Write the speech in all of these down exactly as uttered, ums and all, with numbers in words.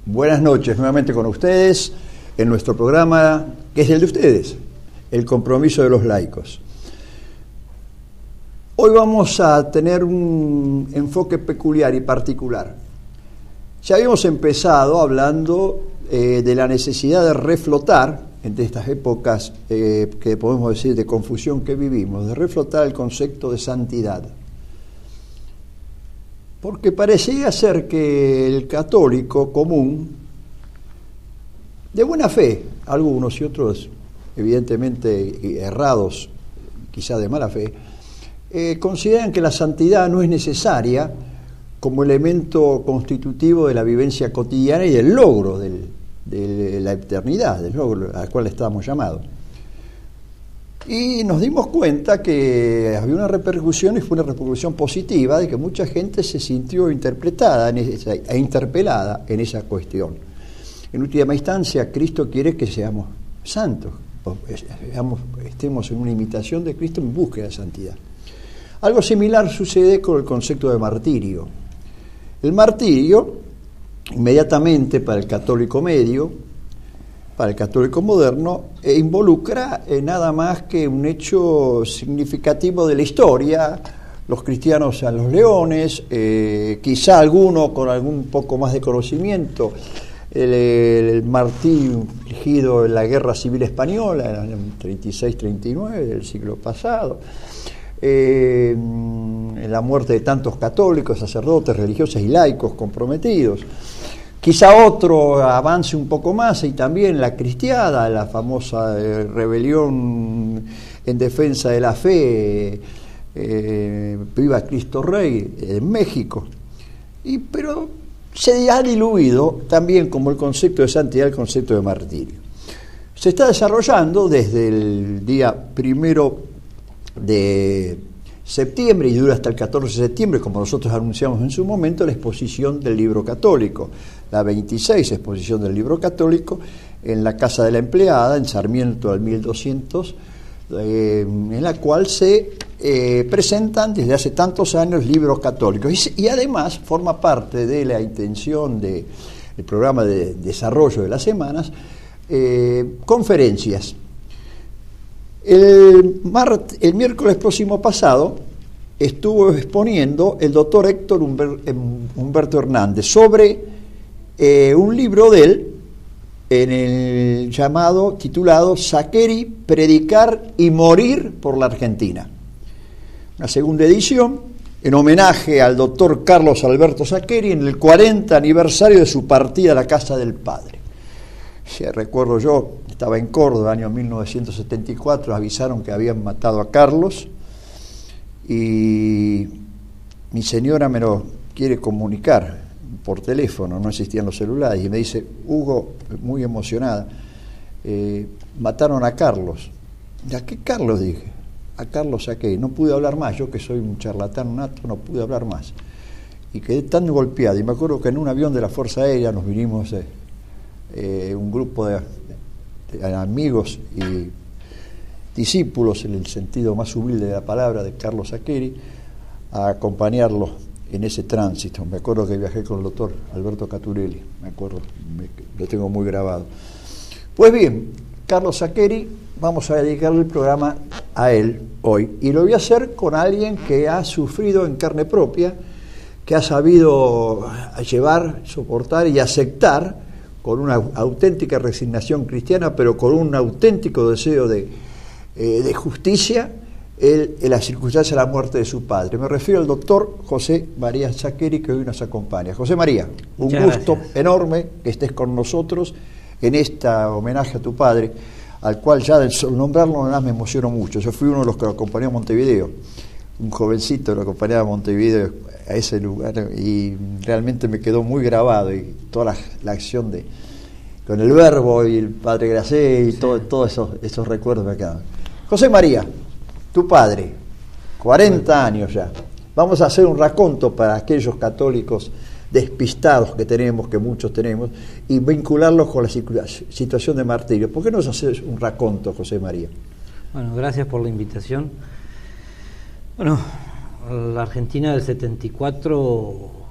Buenas noches nuevamente con ustedes en nuestro programa, que es el de ustedes, el compromiso de los laicos. Hoy vamos a tener un enfoque peculiar y particular. Ya habíamos empezado hablando eh, de la necesidad de reflotar, entre estas épocas eh, que podemos decir de confusión que vivimos, de reflotar el concepto de santidad. Porque parecía ser que el católico común, de buena fe, algunos y otros evidentemente errados, quizá de mala fe, eh, consideran que la santidad no es necesaria como elemento constitutivo de la vivencia cotidiana y del logro del, de la eternidad, del logro al cual estamos llamados. Y nos dimos cuenta que había una repercusión, y fue una repercusión positiva, de que mucha gente se sintió interpretada en esa, e interpelada en esa cuestión. En última instancia, Cristo quiere que seamos santos, seamos, estemos en una imitación de Cristo en búsqueda de santidad. Algo similar sucede con el concepto de martirio. El martirio, inmediatamente para el católico medio, para el católico moderno, eh, involucra eh, nada más que un hecho significativo de la historia, los cristianos a los leones, eh, quizá alguno con algún poco más de conocimiento, el, el martirio infligido en la Guerra Civil Española, en el treinta y seis treinta y nueve del siglo pasado, eh, en la muerte de tantos católicos, sacerdotes, religiosos y laicos comprometidos. Quizá otro avance un poco más y también la cristiada, la famosa eh, rebelión en defensa de la fe, eh, Viva Cristo Rey, en México. Y, pero se ha diluido también, como el concepto de santidad, el concepto de martirio. Se está desarrollando desde el día primero de septiembre y dura hasta el catorce de septiembre, como nosotros anunciamos en su momento, la exposición del libro católico, la veintiséis exposición del libro católico en la Casa de la Empleada, en Sarmiento al mil doscientos, eh, en la cual se eh, presentan desde hace tantos años libros católicos y, y además forma parte de la intención del programa de desarrollo de las semanas, eh, conferencias. El, mart, el miércoles próximo pasado estuvo exponiendo el doctor Héctor Humber, Humberto Hernández sobre eh, un libro de él en el llamado, titulado Saccheri, Predicar y Morir por la Argentina. Una segunda edición en homenaje al doctor Carlos Alberto Saccheri en el cuarenta aniversario de su partida a la casa del Padre. Si recuerdo yo, estaba en Córdoba, año mil novecientos setenta y cuatro, avisaron que habían matado a Carlos y mi señora me lo quiere comunicar por teléfono, no existían los celulares, y me dice, Hugo, muy emocionada, eh, mataron a Carlos. ¿A qué Carlos? Dije, a Carlos Saccheri. No pude hablar más, yo que soy un charlatán nato, no pude hablar más. Y quedé tan golpeado, y me acuerdo que en un avión de la Fuerza Aérea nos vinimos... Eh, Eh, un grupo de, de amigos y discípulos, en el sentido más humilde de la palabra, de Carlos Saccheri, a acompañarlo en ese tránsito. Me acuerdo que viajé con el doctor Alberto Caturelli, me acuerdo, me, lo tengo muy grabado. Pues bien, Carlos Saccheri, vamos a dedicarle el programa a él hoy, y lo voy a hacer con alguien que ha sufrido en carne propia, que ha sabido llevar, soportar y aceptar con una auténtica resignación cristiana, pero con un auténtico deseo de, eh, de justicia, el, en la circunstancia de la muerte de su padre. Me refiero al doctor José María Saccheri, que hoy nos acompaña. José María, un Muchas gusto gracias. Enorme que estés con nosotros en esta homenaje a tu padre, al cual ya de nombrarlo nada más me emociono mucho. Yo fui uno de los que lo acompañó a Montevideo, un jovencito lo acompañaba a Montevideo, a ese lugar, y realmente me quedó muy grabado, y toda la, la acción de con el verbo y el padre Gracé y sí. todo, todos esos, esos recuerdos me quedan. José María, tu padre, cuarenta años ya. Vamos a hacer un raconto para aquellos católicos despistados que tenemos, que muchos tenemos, y vincularlos con la situación de martirio. ¿Por qué no nos haces un raconto, José María? Bueno, gracias por la invitación. Bueno, la Argentina del setenta y cuatro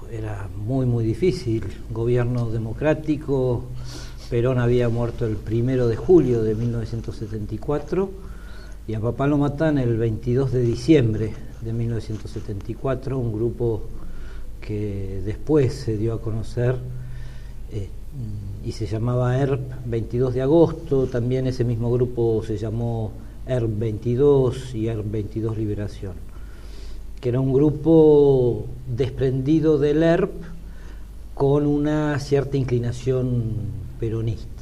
era muy muy difícil, gobierno democrático. Perón había muerto el primero de julio de mil novecientos setenta y cuatro y a papá lo matan el veintidós de diciembre de mil novecientos setenta y cuatro, un grupo que después se dio a conocer eh, y se llamaba E R P veintidós de agosto, también ese mismo grupo se llamó E R P veintidós y E R P veintidós Liberación, que era un grupo desprendido del E R P con una cierta inclinación peronista.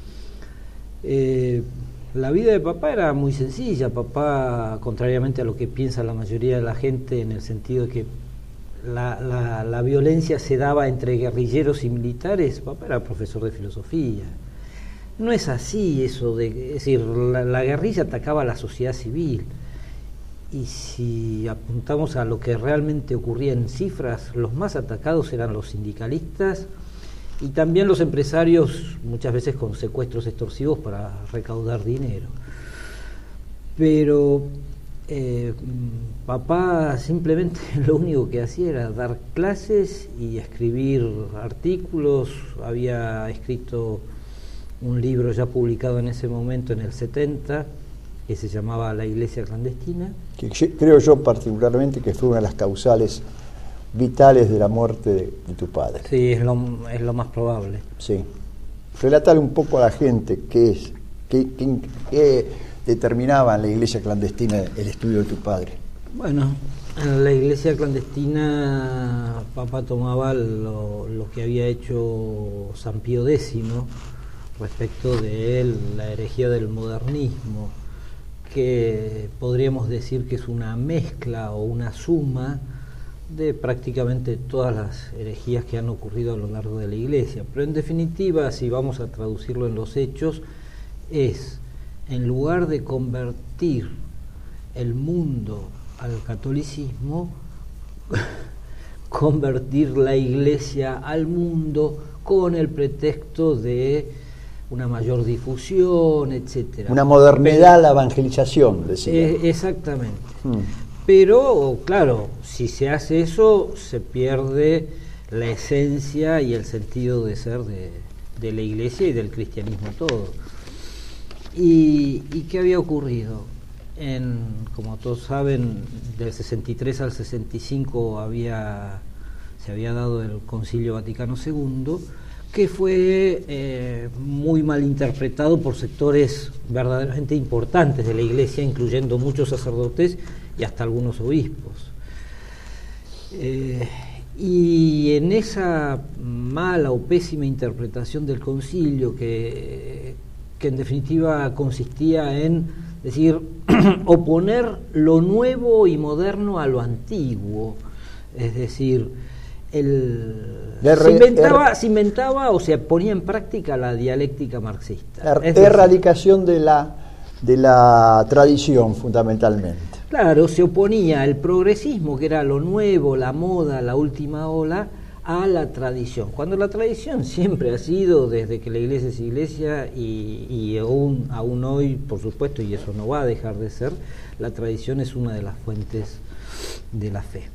Eh, la vida de papá era muy sencilla. Papá, contrariamente a lo que piensa la mayoría de la gente, en el sentido de que la, la, la violencia se daba entre guerrilleros y militares, papá era profesor de filosofía. No es así eso de, es decir, la, la guerrilla atacaba a la sociedad civil, y si apuntamos a lo que realmente ocurría en cifras, los más atacados eran los sindicalistas y también los empresarios, muchas veces con secuestros extorsivos para recaudar dinero. Pero eh, papá simplemente lo único que hacía era dar clases y escribir artículos. Había escrito un libro ya publicado en ese momento, en el setenta, que se llamaba La Iglesia Clandestina. Que creo yo particularmente que fue una de las causales vitales de la muerte de, de tu padre. Sí, es lo, es lo más probable. Sí. Relatale un poco a la gente qué es, qué, qué, qué determinaba en la iglesia clandestina el estudio de tu padre. Bueno, en la iglesia clandestina papá tomaba lo, lo que había hecho San Pío décimo respecto de él, la herejía del modernismo, que podríamos decir que es una mezcla o una suma de prácticamente todas las herejías que han ocurrido a lo largo de la Iglesia. Pero en definitiva, si vamos a traducirlo en los hechos, es, en lugar de convertir el mundo al catolicismo, convertir la Iglesia al mundo con el pretexto de una mayor difusión, etcétera. Una modernidad a la evangelización, decía. Eh, exactamente. Hmm. Pero, claro, si se hace eso, se pierde la esencia y el sentido de ser de, de la Iglesia y del cristianismo todo. ¿Y, y qué había ocurrido? En, como todos saben, del sesenta y tres al sesenta y cinco había, se había dado el Concilio Vaticano segundo, que fue eh, muy mal interpretado por sectores verdaderamente importantes de la Iglesia, incluyendo muchos sacerdotes y hasta algunos obispos. Eh, y en esa mala o pésima interpretación del concilio, que, que en definitiva consistía en decir, oponer lo nuevo y moderno a lo antiguo, es decir, el, se, inventaba, se inventaba o se ponía en práctica la dialéctica marxista. La es erradicación decir, de la, de la tradición, fundamentalmente. Claro, se oponía el progresismo, que era lo nuevo, la moda, la última ola, a la tradición. Cuando la tradición siempre ha sido, desde que la iglesia es iglesia, y, y aún, aún hoy, por supuesto, y eso no va a dejar de ser, la tradición es una de las fuentes de la fe.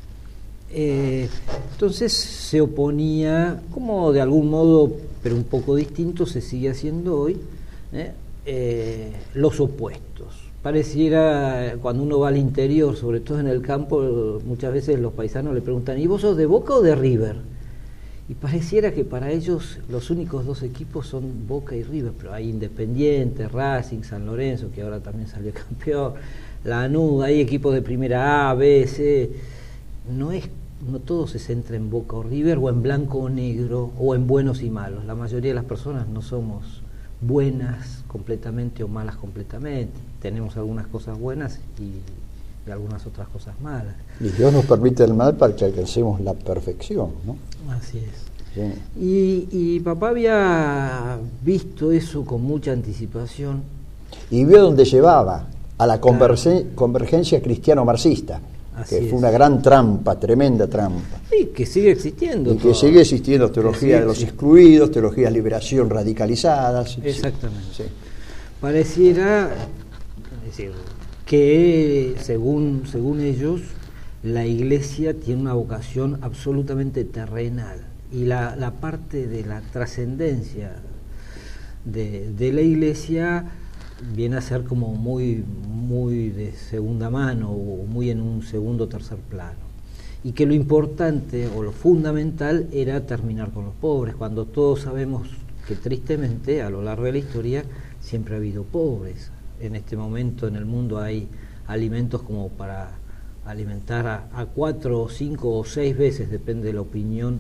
Eh, entonces se oponía, como de algún modo, pero un poco distinto, se sigue haciendo hoy, eh, eh, los opuestos. Pareciera, cuando uno va al interior, sobre todo en el campo, muchas veces los paisanos le preguntan, ¿y vos sos de Boca o de River? Y pareciera que para ellos los únicos dos equipos son Boca y River, pero hay Independiente, Racing, San Lorenzo, que ahora también salió campeón, Lanús, hay equipos de primera A, B, C. No es, no todo se centra en Boca o River, o en blanco o negro, o en buenos y malos. La mayoría de las personas no somos buenas completamente o malas completamente. Tenemos algunas cosas buenas y, y algunas otras cosas malas. Y Dios nos permite el mal para que alcancemos la perfección, ¿no? Así es. Sí. Y, y papá había visto eso con mucha anticipación. Y vio dónde llevaba, a la convergen- claro. convergencia cristiano-marxista. Así que es. Fue una gran trampa, tremenda trampa. Sí, que sigue existiendo. Y que todo. Sigue existiendo teología de los excluidos, teología de liberación radicalizadas. Exactamente. Sí. Pareciera, es decir, que según, según ellos, la Iglesia tiene una vocación absolutamente terrenal, y la, la parte de la trascendencia de, de la Iglesia viene a ser como muy, muy de segunda mano, o muy en un segundo o tercer plano. Y que lo importante o lo fundamental era terminar con los pobres, cuando todos sabemos que tristemente a lo largo de la historia siempre ha habido pobres. En este momento en el mundo hay alimentos como para alimentar a, a cuatro o cinco o seis veces, depende de la opinión,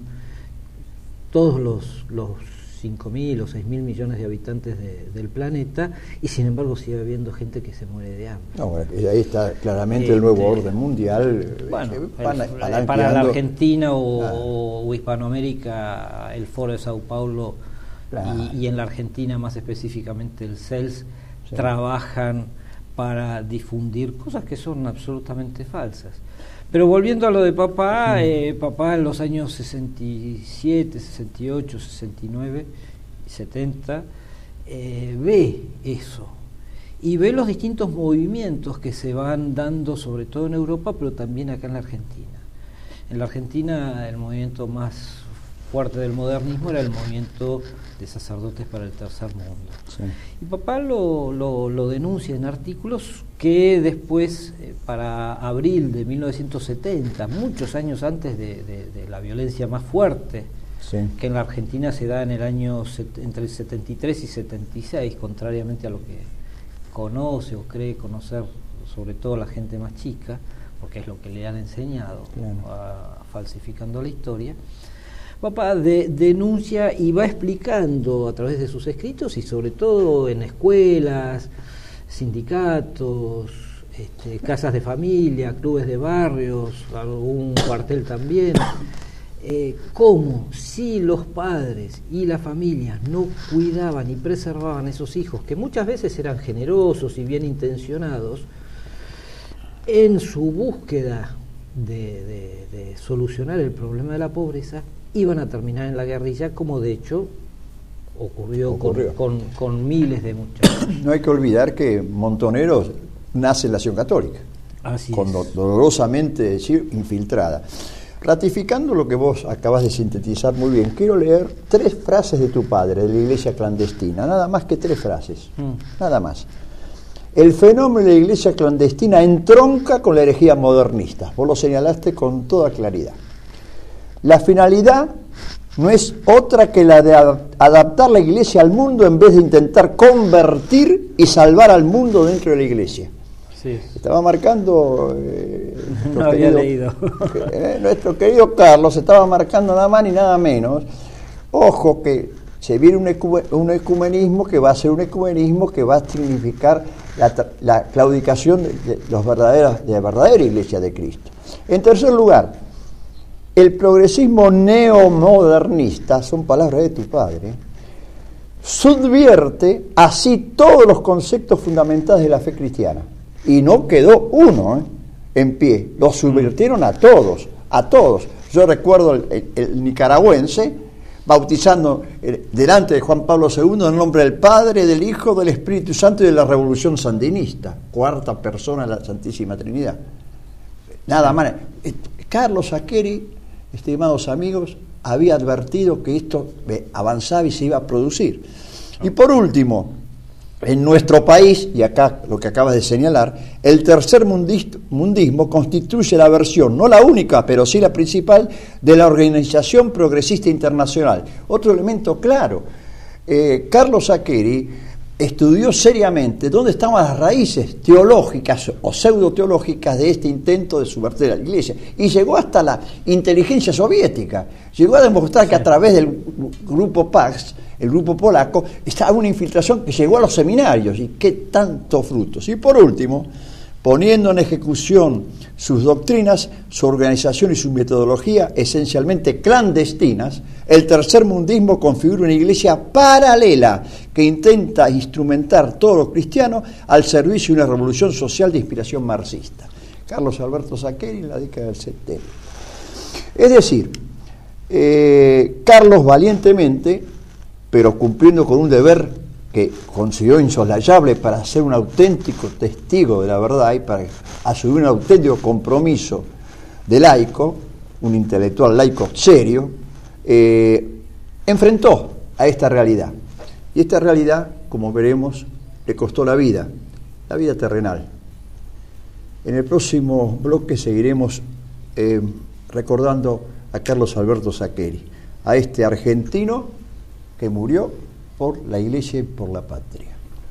todos los, los cinco mil o seis mil millones de habitantes de, del planeta, y sin embargo sigue habiendo gente que se muere de hambre. No, bueno, ahí está claramente este, el nuevo orden mundial. Bueno, van, el, van para la Argentina o, ah. o Hispanoamérica, el Foro de Sao Paulo, claro. y, y en la Argentina más específicamente el C E L S, sí. trabajan para difundir cosas que son absolutamente falsas. Pero volviendo a lo de papá, eh, papá en los años sesenta y siete, sesenta y ocho, sesenta y nueve y setenta eh, ve eso y ve los distintos movimientos que se van dando, sobre todo en Europa, pero también acá en la Argentina. En la Argentina el movimiento más fuerte del modernismo era el movimiento de sacerdotes para el tercer mundo. Sí. Y papá lo, lo, lo denuncia en artículos que después, eh, para abril de mil novecientos setenta, muchos años antes de, de, de la violencia más fuerte, sí. que en la Argentina se da en el año set, entre el setenta y tres y setenta y seis, contrariamente a lo que conoce o cree conocer, sobre todo la gente más chica, porque es lo que le han enseñado, claro. a, falsificando la historia. Papá de, denuncia y va explicando a través de sus escritos, y sobre todo en escuelas, sindicatos, este, casas de familia, clubes de barrios, algún cuartel también, eh, cómo si los padres y las familias no cuidaban y preservaban a esos hijos, que muchas veces eran generosos y bien intencionados, en su búsqueda de, de, de solucionar el problema de la pobreza, iban a terminar en la guerrilla, como de hecho ocurrió, ocurrió. Con, con, con miles de muchachos. No hay que olvidar que Montoneros nace en la Acción Católica, así con es. dolorosamente decir, infiltrada. Ratificando lo que vos acabas de sintetizar muy bien, quiero leer tres frases de tu padre, de la iglesia clandestina, nada más que tres frases, mm. nada más. El fenómeno de la iglesia clandestina entronca con la herejía modernista, vos lo señalaste con toda claridad. La finalidad no es otra que la de adaptar la iglesia al mundo en vez de intentar convertir y salvar al mundo dentro de la iglesia. Sí. Estaba marcando eh, no había querido, leído. eh, nuestro querido Carlos estaba marcando nada más ni nada menos. Ojo que se viene un, ecumen, un ecumenismo que va a ser un ecumenismo que va a significar la, la claudicación de, de, los verdaderos, de la verdadera iglesia de Cristo. En tercer lugar, el progresismo neomodernista, son palabras de tu padre, subvierte así todos los conceptos fundamentales de la fe cristiana. Y no quedó uno ¿eh? en pie, los subvirtieron a todos, a todos. Yo recuerdo el, el, el nicaragüense bautizando eh, delante de Juan Pablo segundo en nombre del Padre, del Hijo, del Espíritu Santo y de la Revolución Sandinista, cuarta persona de la Santísima Trinidad. Nada más. Carlos Aqueri, estimados amigos, había advertido que esto avanzaba y se iba a producir. Y por último, en nuestro país, y acá lo que acabas de señalar, el tercer mundismo constituye la versión, no la única, pero sí la principal, de la Organización Progresista Internacional. Otro elemento claro, eh, Carlos Aqueri estudió seriamente dónde estaban las raíces teológicas o pseudo-teológicas de este intento de subvertir a la iglesia, y llegó hasta la inteligencia soviética, llegó a demostrar que a través del grupo Pax, el grupo polaco, estaba una infiltración que llegó a los seminarios, y qué tantos frutos. Y por último, poniendo en ejecución sus doctrinas, su organización y su metodología esencialmente clandestinas, el tercer mundismo configura una iglesia paralela que intenta instrumentar todo lo cristiano al servicio de una revolución social de inspiración marxista. Carlos Alberto Aqueri en la década del setenta. Es decir, eh, Carlos valientemente, pero cumpliendo con un deber que consideró insoslayable para ser un auténtico testigo de la verdad y para asumir un auténtico compromiso de laico, un intelectual laico serio, eh, enfrentó a esta realidad. Y esta realidad, como veremos, le costó la vida, la vida terrenal. En el próximo bloque seguiremos eh, recordando a Carlos Alberto Saccheri, a este argentino que murió por la Iglesia y por la patria.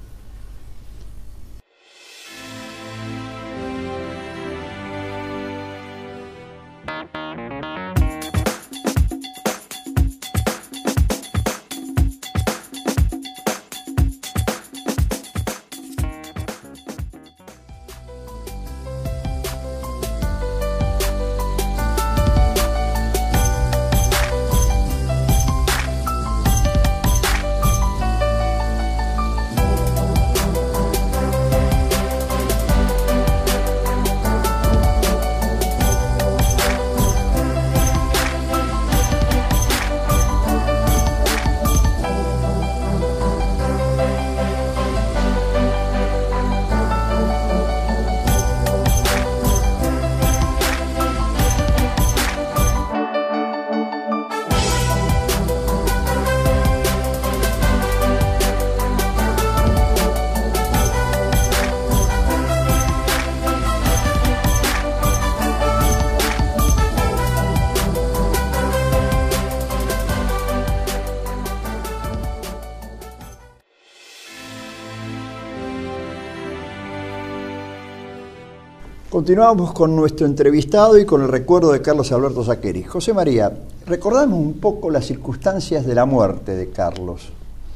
Continuamos con nuestro entrevistado y con el recuerdo de Carlos Alberto Saccheri. José María, recordamos un poco las circunstancias de la muerte de Carlos.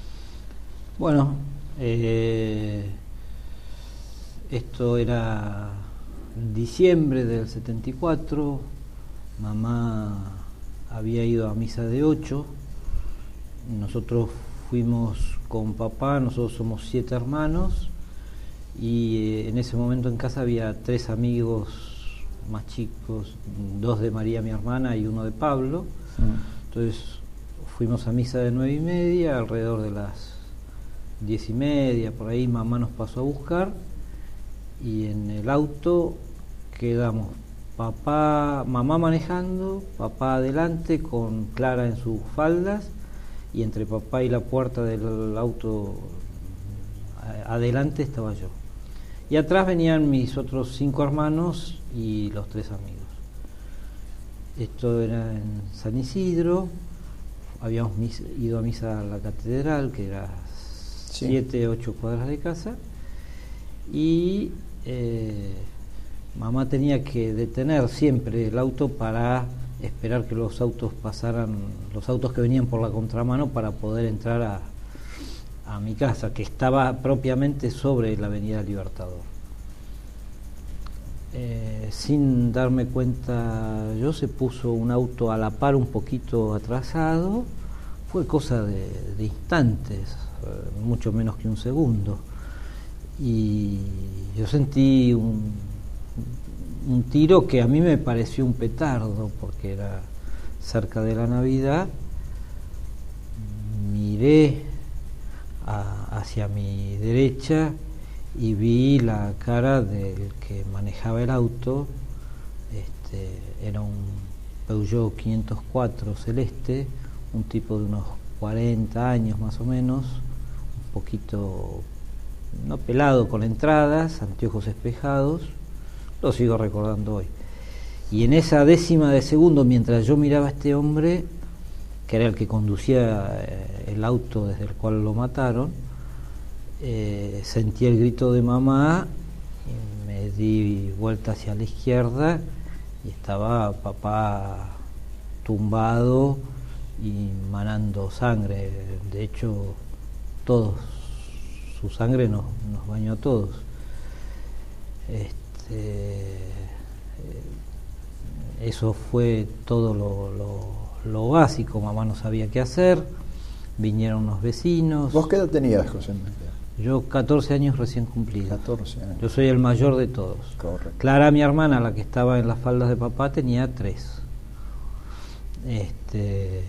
Bueno, eh, esto era diciembre del setenta y cuatro, mamá había ido a misa de ocho, nosotros fuimos con papá, nosotros somos siete hermanos, y en ese momento en casa había tres amigos más chicos, dos de María, mi hermana, y uno de Pablo. Mm. Entonces fuimos a misa de nueve y media, alrededor de las diez y media, por ahí mamá nos pasó a buscar, y en el auto quedamos papá, mamá manejando, papá adelante con Clara en sus faldas, y entre papá y la puerta del auto adelante estaba yo. Y atrás venían mis otros cinco hermanos y los tres amigos. Esto era en San Isidro, habíamos mis, ido a misa a la catedral, que era sí. siete, ocho cuadras de casa, y eh, mamá tenía que detener siempre el auto para esperar que los autos pasaran, los autos que venían por la contramano, para poder entrar a a mi casa, que estaba propiamente sobre la avenida Libertador. Eh, sin darme cuenta yo, se puso un auto a la par un poquito atrasado, fue cosa de, de instantes, eh, mucho menos que un segundo, y yo sentí un, un tiro que a mí me pareció un petardo, porque era cerca de la Navidad. Miré hacia mi derecha y vi la cara del que manejaba el auto. Este, era un Peugeot quinientos cuatro celeste, un tipo de unos cuarenta años más o menos, un poquito, no pelado, con entradas, anteojos espejados, lo sigo recordando hoy. Y en esa décima de segundo, mientras yo miraba a este hombre, que era el que conducía el auto desde el cual lo mataron, eh, sentí el grito de mamá, y me di vuelta hacia la izquierda y estaba papá tumbado y manando sangre. De hecho, todos, su sangre nos, nos bañó a todos. Este, eso fue todo lo, lo lo básico. Mamá no sabía qué hacer, vinieron unos vecinos. ¿Vos qué edad tenías, José? Yo catorce años recién cumplidos. catorce años. Yo soy el mayor de todos. Correcto. Clara, mi hermana, la que estaba en las faldas de papá, tenía tres. Este,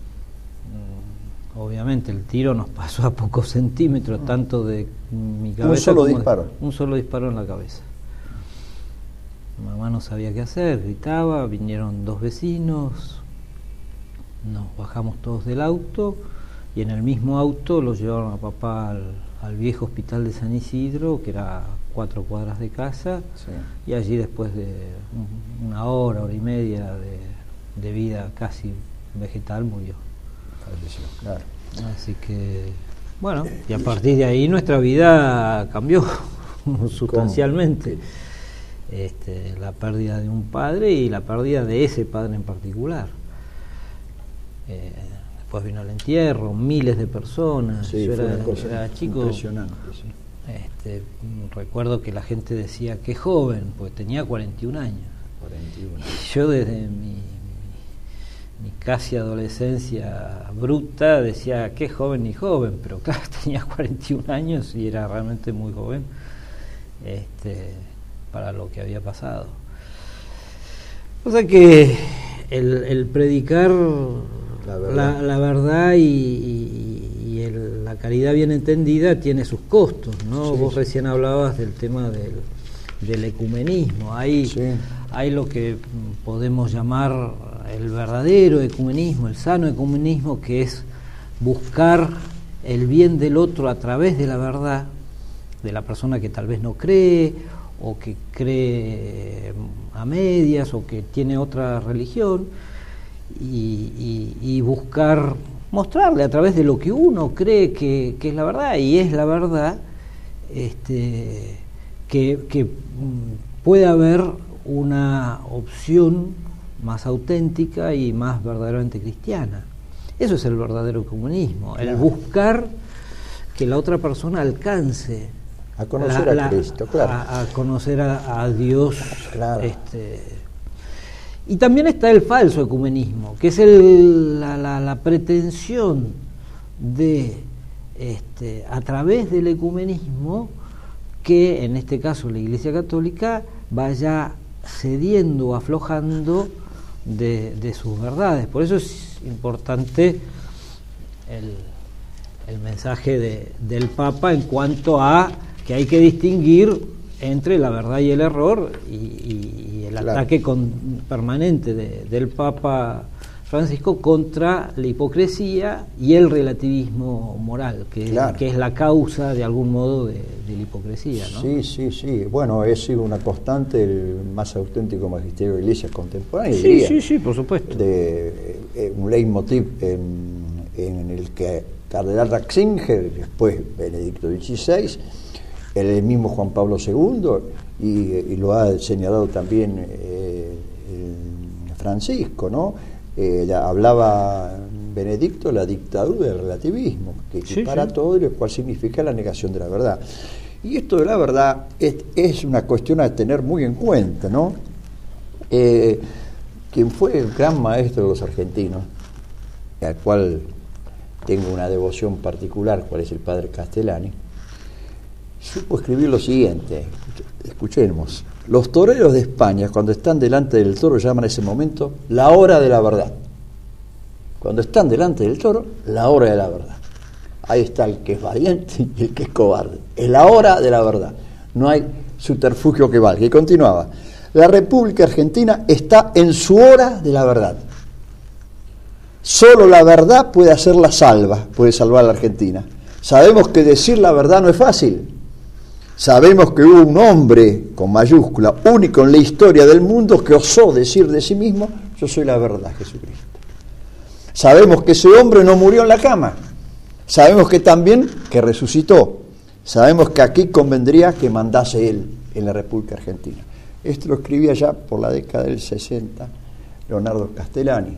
obviamente el tiro nos pasó a pocos centímetros, tanto de mi cabeza. Un solo como disparo. De, un solo disparo en la cabeza. mamá no sabía qué hacer, gritaba, vinieron dos vecinos, nos bajamos todos del auto y en el mismo auto lo llevaron a papá al, al viejo hospital de San Isidro, que era cuatro cuadras de casa, sí. Y allí después de una hora, hora y media de, de vida casi vegetal murió. Falleció, claro. Así que, bueno, y a partir de ahí nuestra vida cambió sustancialmente. Este, la pérdida de un padre y la pérdida de ese padre en particular. Eh, después vino el entierro, miles de personas. Sí, yo fue era, una cosa era chico. Impresionante, sí. Este, recuerdo que la gente decía qué joven, porque tenía cuarenta y un años. cuarenta y uno. Y yo desde mi, mi casi adolescencia bruta decía qué joven ni joven, pero claro, tenía cuarenta y un años y era realmente muy joven este, para lo que había pasado. O sea que el, el predicar la verdad, la, la verdad y, y, y el, la caridad bien entendida tiene sus costos, ¿no? Sí, Vos sí. recién hablabas del tema del, del ecumenismo. Hay, sí. hay lo que podemos llamar el verdadero ecumenismo, el sano ecumenismo, que es buscar el bien del otro a través de la verdad, de la persona que tal vez no cree, o que cree a medias, o que tiene otra religión, y, y, y buscar mostrarle a través de lo que uno cree que, que es la verdad, y es la verdad, este, que, que puede haber una opción más auténtica y más verdaderamente cristiana. Eso es el verdadero comunismo, claro. El buscar que la otra persona alcance a conocer la, a la, Cristo, claro. A, a conocer a, a Dios, claro. Este, y también está el falso ecumenismo, que es el, la, la, la pretensión de, este, a través del ecumenismo, que en este caso la Iglesia Católica vaya cediendo o aflojando de, de sus verdades. Por eso es importante el, el mensaje de, del Papa en cuanto a que hay que distinguir entre la verdad y el error, y, y, y el claro. ataque con, permanente de, del Papa Francisco contra la hipocresía y el relativismo moral, que, claro. que es la causa de algún modo de, de la hipocresía, ¿no? Sí, sí, sí. Bueno, es sido una constante el más auténtico magisterio de la Iglesia contemporánea. Sí, diría, sí, sí, por supuesto. De, eh, un leitmotiv en, en el que Cardenal Ratzinger, después Benedicto dieciséis, el mismo Juan Pablo segundo, y, y lo ha señalado también eh, Francisco, ¿no? Eh, hablaba Benedicto la dictadura del relativismo, que sí, para sí. todo, y lo cual significa la negación de la verdad. Y esto de la verdad es, es una cuestión a tener muy en cuenta, ¿no? Eh, quien fue el gran maestro de los argentinos, al cual tengo una devoción particular, cual es el padre Castellani, supo escribir lo siguiente, escuchemos: los toreros de España, cuando están delante del toro, llaman a ese momento la hora de la verdad. Cuando están delante del toro, la hora de la verdad. Ahí está el que es valiente y el que es cobarde. Es la hora de la verdad. No hay subterfugio que valga. Y continuaba: la República Argentina está en su hora de la verdad. Solo la verdad puede hacerla salva, puede salvar a la Argentina. Sabemos que decir la verdad no es fácil. Sabemos que hubo un hombre, con mayúscula, único en la historia del mundo, que osó decir de sí mismo: yo soy la verdad, Jesucristo. Sabemos que ese hombre no murió en la cama. Sabemos que también que resucitó. Sabemos que aquí convendría que mandase él en la República Argentina. Esto lo escribía ya por la década del sesenta Leonardo Castellani.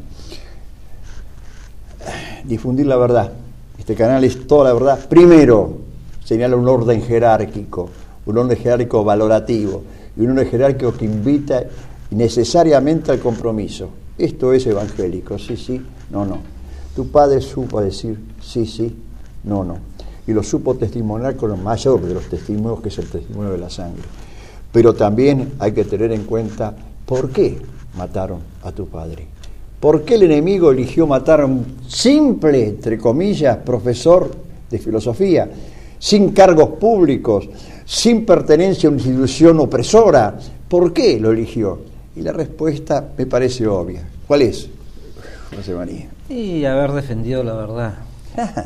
Difundir la verdad. Este canal es toda la verdad. Primero, señala un orden jerárquico, un orden jerárquico valorativo, y un orden jerárquico que invita necesariamente al compromiso. Esto es evangélico, sí, sí, no, no. Tu padre supo decir sí, sí, no, no. Y lo supo testimoniar con el mayor de los testimonios, que es el testimonio de la sangre. Pero también hay que tener en cuenta por qué mataron a tu padre. ¿Por qué el enemigo eligió matar a un simple, entre comillas, profesor de filosofía, sin cargos públicos, sin pertenencia a una institución opresora? ¿por qué lo eligió? Y la respuesta me parece obvia. ¿Cuál es, José María? Y haber defendido la verdad. Claro.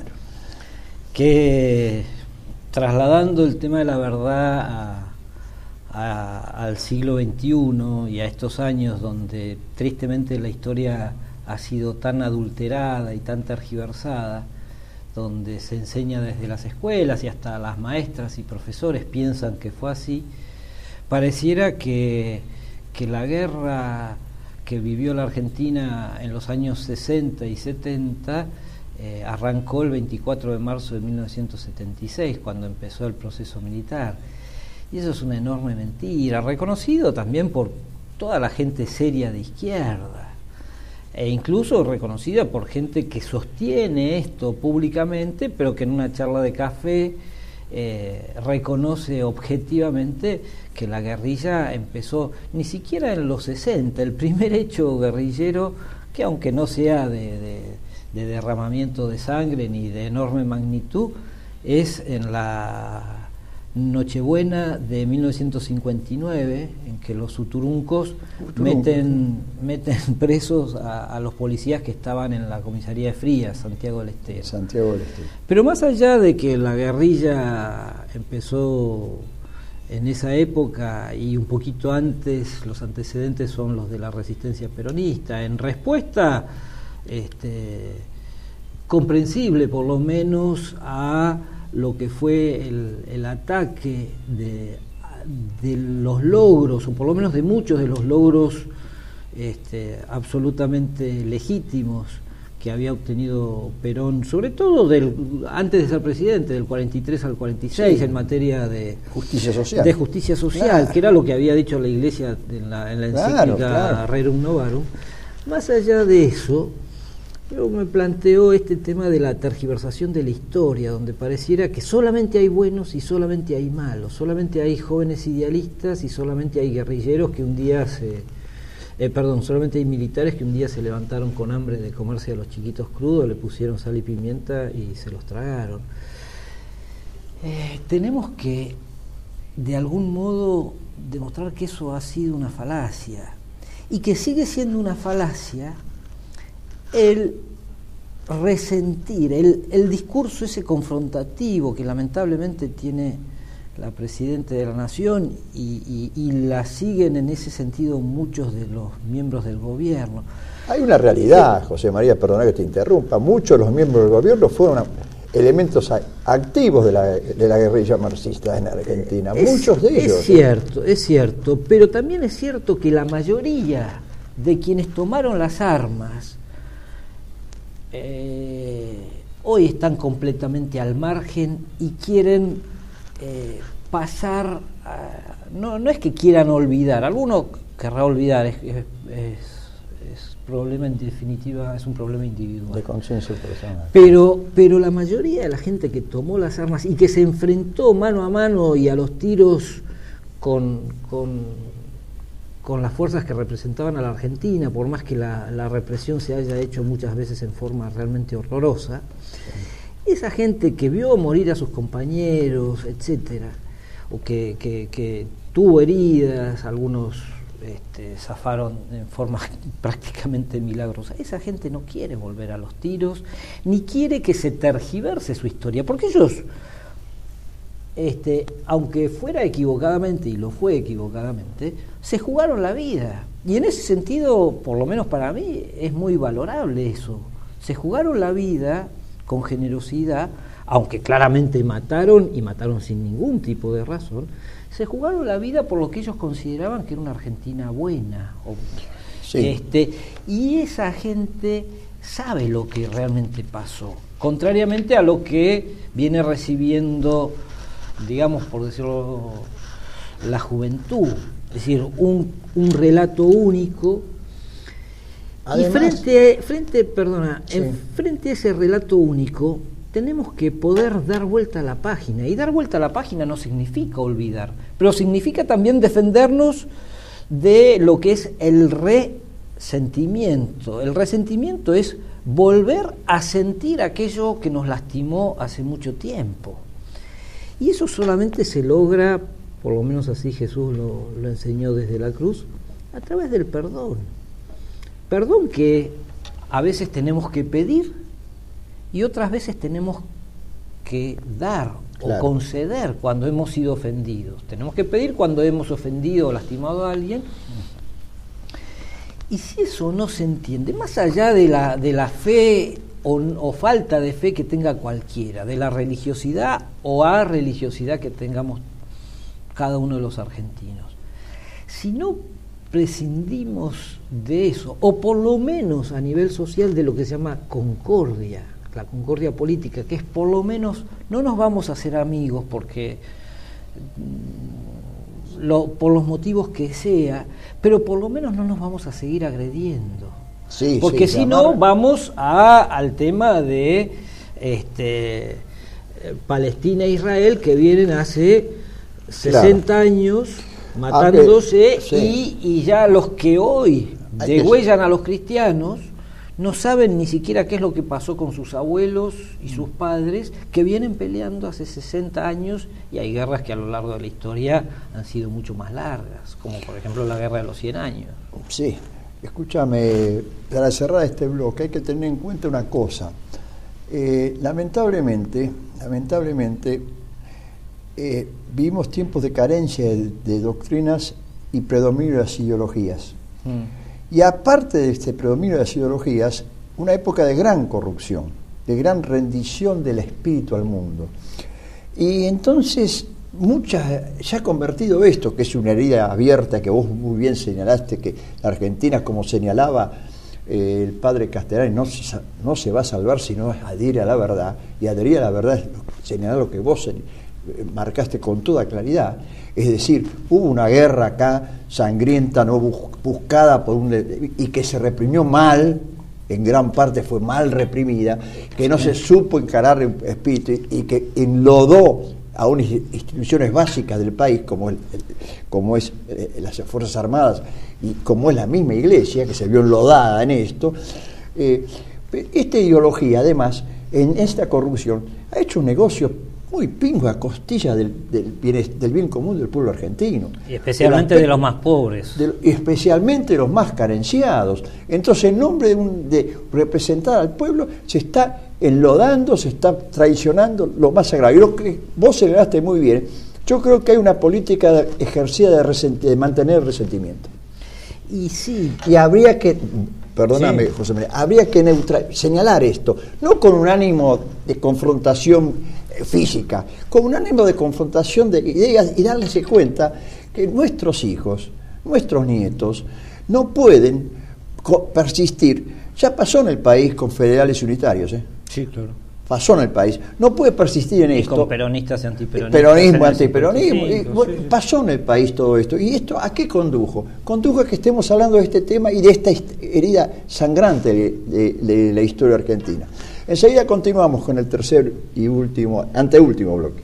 Que trasladando el tema de la verdad a, a, al siglo veintiuno y a estos años donde tristemente la historia ha sido tan adulterada y tan tergiversada, donde se enseña desde las escuelas y hasta las maestras y profesores piensan que fue así, pareciera que, que la guerra que vivió la Argentina en los años sesenta y setenta eh, arrancó el veinticuatro de marzo de mil novecientos setenta y seis, cuando empezó el proceso militar. Y eso es una enorme mentira, reconocido también por toda la gente seria de izquierda, e incluso reconocida por gente que sostiene esto públicamente, pero que en una charla de café eh, reconoce objetivamente que la guerrilla empezó ni siquiera en los sesenta. El primer hecho guerrillero, que aunque no sea de, de, de derramamiento de sangre ni de enorme magnitud, es en la Nochebuena de mil novecientos cincuenta y nueve, en que los uturuncos meten, meten presos a, a los policías que estaban en la comisaría de Frías, Santiago del Estero. Santiago del Estero. Pero más allá de que la guerrilla empezó en esa época y un poquito antes, los antecedentes son los de la resistencia peronista, en respuesta este, comprensible por lo menos a lo que fue el, el ataque de, de los logros, o por lo menos de muchos de los logros este, absolutamente legítimos que había obtenido Perón, sobre todo del, antes de ser presidente, del cuarenta y tres al cuarenta y seis, sí, en materia de justicia social, de justicia social, claro, que era lo que había dicho la Iglesia en la, en la encíclica claro, claro. Rerum Novarum. Más allá de eso, yo me planteo este tema de la tergiversación de la historia, donde pareciera que solamente hay buenos y solamente hay malos, solamente hay jóvenes idealistas y solamente hay guerrilleros que un día se... Eh, perdón, solamente hay militares que un día se levantaron con hambre de comerse a los chiquitos crudos, le pusieron sal y pimienta y se los tragaron. Eh, tenemos que, de algún modo, demostrar que eso ha sido una falacia, y que sigue siendo una falacia el resentir, el, el discurso ese confrontativo que lamentablemente tiene la Presidenta de la Nación y, y, y la siguen en ese sentido muchos de los miembros del gobierno. Hay una realidad, José María, perdona que te interrumpa, muchos de los miembros del gobierno fueron elementos activos de la, de la guerrilla marxista en Argentina, es, muchos de ellos. Es cierto, es cierto, pero también es cierto que la mayoría de quienes tomaron las armas eh, hoy están completamente al margen y quieren Eh, pasar a, no, no es que quieran olvidar, alguno querrá olvidar, es, es, es, es problema en definitiva, es un problema individual de conciencia personal, pero, pero la mayoría de la gente que tomó las armas y que se enfrentó mano a mano y a los tiros con, con, con las fuerzas que representaban a la Argentina, por más que la, la represión se haya hecho muchas veces en forma realmente horrorosa, esa gente que vio morir a sus compañeros, etcétera, o que, que, que tuvo heridas, algunos este, zafaron en forma prácticamente milagrosa, esa gente no quiere volver a los tiros, ni quiere que se tergiverse su historia, porque ellos, este, aunque fuera equivocadamente, y lo fue equivocadamente, se jugaron la vida, y en ese sentido, por lo menos para mí, es muy valorable eso, se jugaron la vida con generosidad, aunque claramente mataron, y mataron sin ningún tipo de razón, se jugaron la vida por lo que ellos consideraban que era una Argentina buena. O, sí. este, y esa gente sabe lo que realmente pasó, contrariamente a lo que viene recibiendo, digamos, por decirlo, la juventud, es decir, un, un relato único. Además, y frente, frente, perdona, sí. en, frente a ese relato único, tenemos que poder dar vuelta a la página. Y dar vuelta a la página no significa olvidar, pero significa también defendernos de lo que es el resentimiento. El resentimiento es volver a sentir aquello que nos lastimó hace mucho tiempo. Y eso solamente se logra por lo menos así Jesús lo, lo enseñó desde la cruz, a través del perdón. Perdón que a veces tenemos que pedir y otras veces tenemos que dar claro. o conceder cuando hemos sido ofendidos. Tenemos que pedir cuando hemos ofendido o lastimado a alguien. Y si eso no se entiende, más allá de la, de la fe o, o falta de fe que tenga cualquiera, de la religiosidad o a religiosidad que tengamos cada uno de los argentinos, si no prescindimos de eso, o por lo menos a nivel social de lo que se llama concordia, la concordia política, que es por lo menos, no nos vamos a hacer amigos porque lo, por los motivos que sea, pero por lo menos no nos vamos a seguir agrediendo. Sí, porque sí, si no, vamos a, al tema de este, Palestina e Israel, que vienen hace sesenta claro. años matándose, sí. y, y ya los que hoy degüellan a los cristianos no saben ni siquiera qué es lo que pasó con sus abuelos y sus padres, que vienen peleando hace sesenta años, y hay guerras que a lo largo de la historia han sido mucho más largas, como por ejemplo la guerra de los cien años. Sí, escúchame, para cerrar este bloque hay que tener en cuenta una cosa. Eh, lamentablemente, lamentablemente, eh, vivimos tiempos de carencia de, de doctrinas y predominio de las ideologías. Mm. Y aparte de este predominio de las ideologías, una época de gran corrupción, de gran rendición del espíritu al mundo. Y entonces, muchas, ya ha convertido esto, que es una herida abierta, que vos muy bien señalaste, que la Argentina, como señalaba eh, el padre Castellani, no se, no se va a salvar si no adhiere a la verdad, y adherir a la verdad es señalar lo que vos marcaste con toda claridad. Es decir, hubo una guerra acá sangrienta, no buscada por un, y que se reprimió mal, en gran parte fue mal reprimida, que no se supo encarar el espíritu y que enlodó a unas instituciones básicas del país, como, el, como es eh, las Fuerzas Armadas y como es la misma Iglesia, que se vio enlodada en esto. Eh, esta ideología, además, en esta corrupción, ha hecho un negocio muy pingo a costilla del, del, bien, del bien común del pueblo argentino. Y especialmente de, aspecto, de los más pobres. De, especialmente de los más carenciados. Entonces, en nombre de, un, de representar al pueblo, se está enlodando, se está traicionando lo más sagrado. Y lo que vos señalaste muy bien, yo creo que hay una política ejercida de, resent, de mantener el resentimiento. Y sí. Y habría que... Perdóname, sí. José María, habría que neutral, señalar esto, no con un ánimo de confrontación física, con un ánimo de confrontación de ideas y darles cuenta que nuestros hijos, nuestros nietos, no pueden persistir. Ya pasó en el país con federales y unitarios, ¿eh? Sí, claro. Pasó en el país. No puede persistir en y esto. Con peronistas y antiperonistas. Peronismo, antiperonismo. Y, bueno, sí, sí. Pasó en el país todo esto. ¿Y esto a qué condujo? Condujo a que estemos hablando de este tema y de esta herida sangrante de, de, de la historia argentina. Enseguida continuamos con el tercer y último, anteúltimo bloque.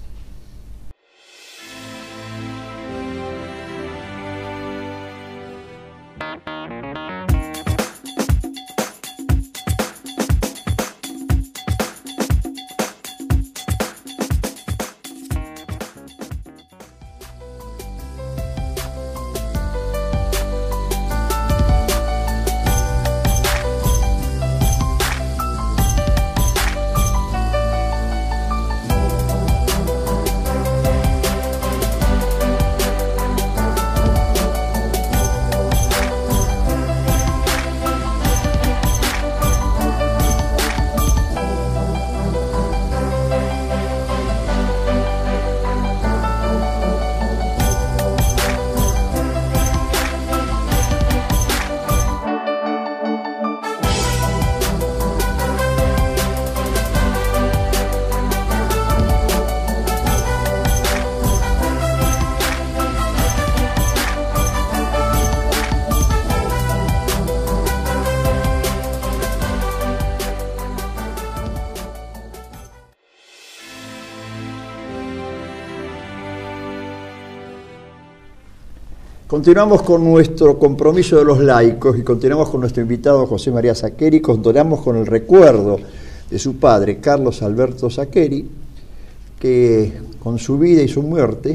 Continuamos con nuestro compromiso de los laicos y continuamos con nuestro invitado José María Saccheri. Continuamos con el recuerdo de su padre, Carlos Alberto Saccheri, que con su vida y su muerte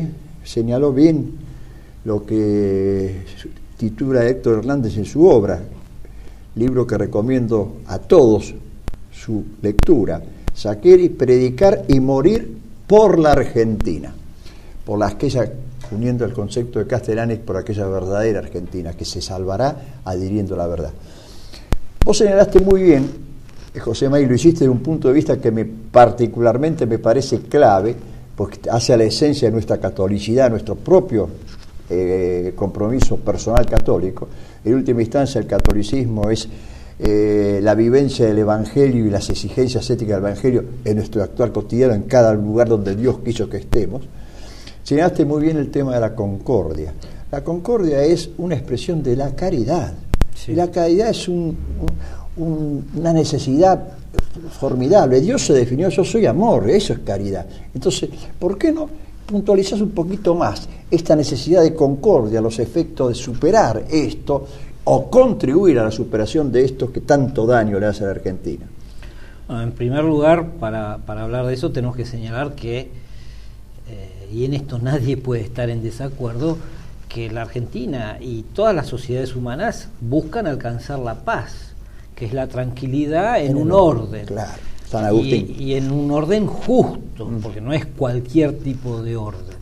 señaló bien lo que titula Héctor Hernández en su obra, libro que recomiendo a todos su lectura, Saccheri, Predicar y morir por la Argentina, por la aquella, uniendo el concepto de Castellani, por aquella verdadera Argentina que se salvará adhiriendo a la verdad. Vos señalaste muy bien, José May, lo hiciste de un punto de vista que me particularmente me parece clave, porque hace a la esencia de nuestra catolicidad, nuestro propio eh, compromiso personal católico. En última instancia, el catolicismo es eh, la vivencia del Evangelio y las exigencias éticas del Evangelio en nuestro actual cotidiano, en cada lugar donde Dios quiso que estemos. Señalaste muy bien el tema de la concordia. La concordia es una expresión de la caridad. Sí. Y la caridad es un, un, un, una necesidad formidable. Dios se definió, yo soy amor, eso es caridad. Entonces, ¿por qué no puntualizás un poquito más esta necesidad de concordia, los efectos de superar esto o contribuir a la superación de esto que tanto daño le hace a la Argentina? Bueno, en primer lugar, para, para hablar de eso tenemos que señalar que, eh, y en esto nadie puede estar en desacuerdo, que la Argentina y todas las sociedades humanas buscan alcanzar la paz, que es la tranquilidad en, en un orden. Claro, San Agustín. Y, y en un orden justo, porque no es cualquier tipo de orden.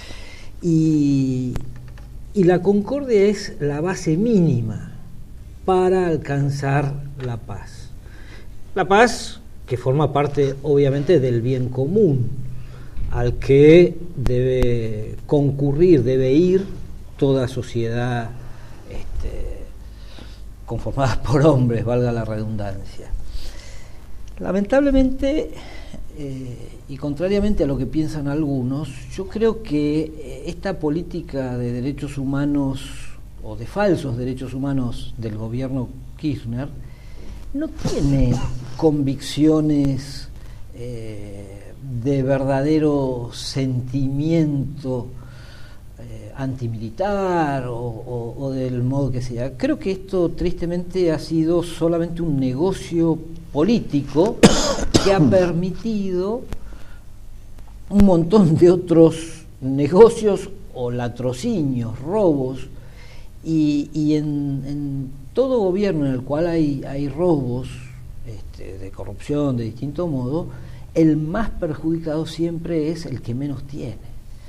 Y, y la concordia es la base mínima para alcanzar la paz. La paz que forma parte, obviamente, del bien común, al que debe concurrir, debe ir toda sociedad este, conformada por hombres, valga la redundancia. Lamentablemente, eh, y contrariamente a lo que piensan algunos, yo creo que esta política de derechos humanos o de falsos derechos humanos del gobierno Kirchner no tiene convicciones eh, de verdadero sentimiento eh, antimilitar o, o, o del modo que sea. Creo que esto tristemente ha sido solamente un negocio político que ha permitido un montón de otros negocios o latrocinios, robos, y, y en, en todo gobierno en el cual hay, hay robos este, de corrupción de distinto modo, el más perjudicado siempre es el que menos tiene.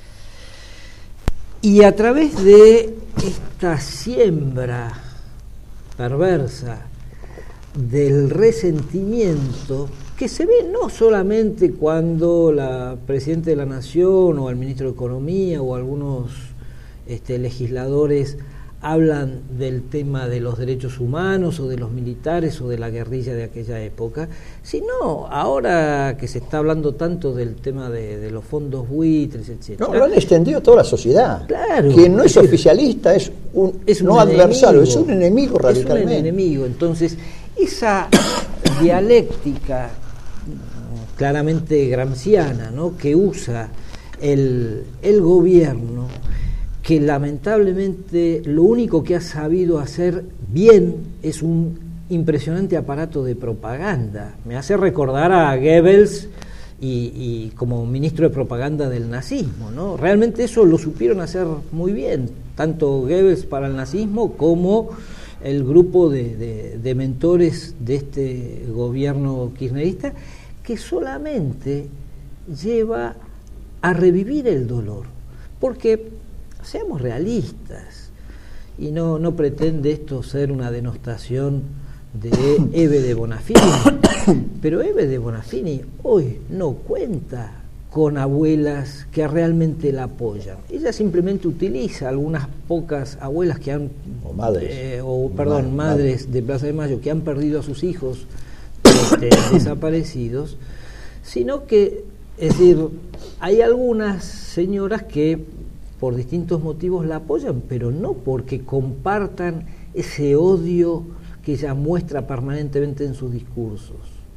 Y a través de esta siembra perversa del resentimiento, que se ve no solamente cuando la Presidenta de la Nación o el Ministro de Economía o algunos este, legisladores hablan del tema de los derechos humanos o de los militares o de la guerrilla de aquella época, sino ahora que se está hablando tanto del tema de, de los fondos buitres, etcétera. No, lo han extendido a toda la sociedad. Claro. Quien no es, es oficialista es un, es un no enemigo, adversario, es un enemigo radicalmente. Es un enemigo. Entonces, esa dialéctica claramente gramsciana, ¿no?, que usa el, el gobierno, que lamentablemente lo único que ha sabido hacer bien es un impresionante aparato de propaganda. Me hace recordar a Goebbels y, y como ministro de propaganda del nazismo, ¿no? Realmente eso lo supieron hacer muy bien, tanto Goebbels para el nazismo como el grupo de, de, de mentores de este gobierno kirchnerista, que solamente lleva a revivir el dolor, porque seamos realistas, y no, no pretende esto ser una denostación de Eve de Bonafini, pero Eve de Bonafini hoy no cuenta con abuelas que realmente la apoyan. Ella simplemente utiliza algunas pocas abuelas que han, o madres, eh, o perdón, Ma- madres madre. de Plaza de Mayo que han perdido a sus hijos este, desaparecidos, sino que, es decir, hay algunas señoras que por distintos motivos la apoyan, pero no porque compartan ese odio que ella muestra permanentemente en sus discursos.